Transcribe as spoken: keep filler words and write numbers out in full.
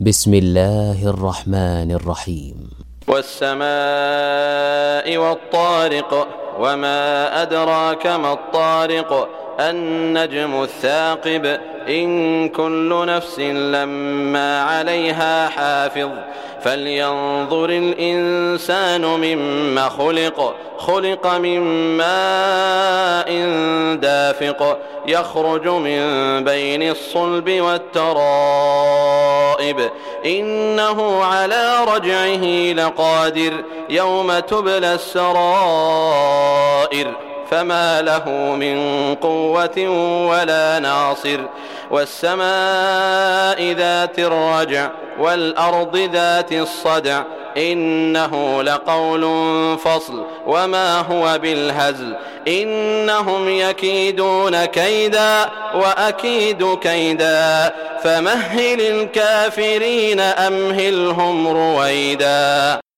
بسم الله الرحمن الرحيم. والسماء والطارق وما أدراك ما الطارق النجم الثاقب إن كل نفس لما عليها حافظ فلينظر الإنسان مما خلق خلق من ماء دافق يخرج من بين الصلب والترائب إنه على رجعه لقادر يوم تبلى السرائر فما له من قوة ولا ناصر والسماء ذات الرجع والأرض ذات الصدع إنه لقول فصل وما هو بالهزل إنهم يكيدون كيدا وأكيد كيدا فمهل الكافرين أمهلهم رويدا.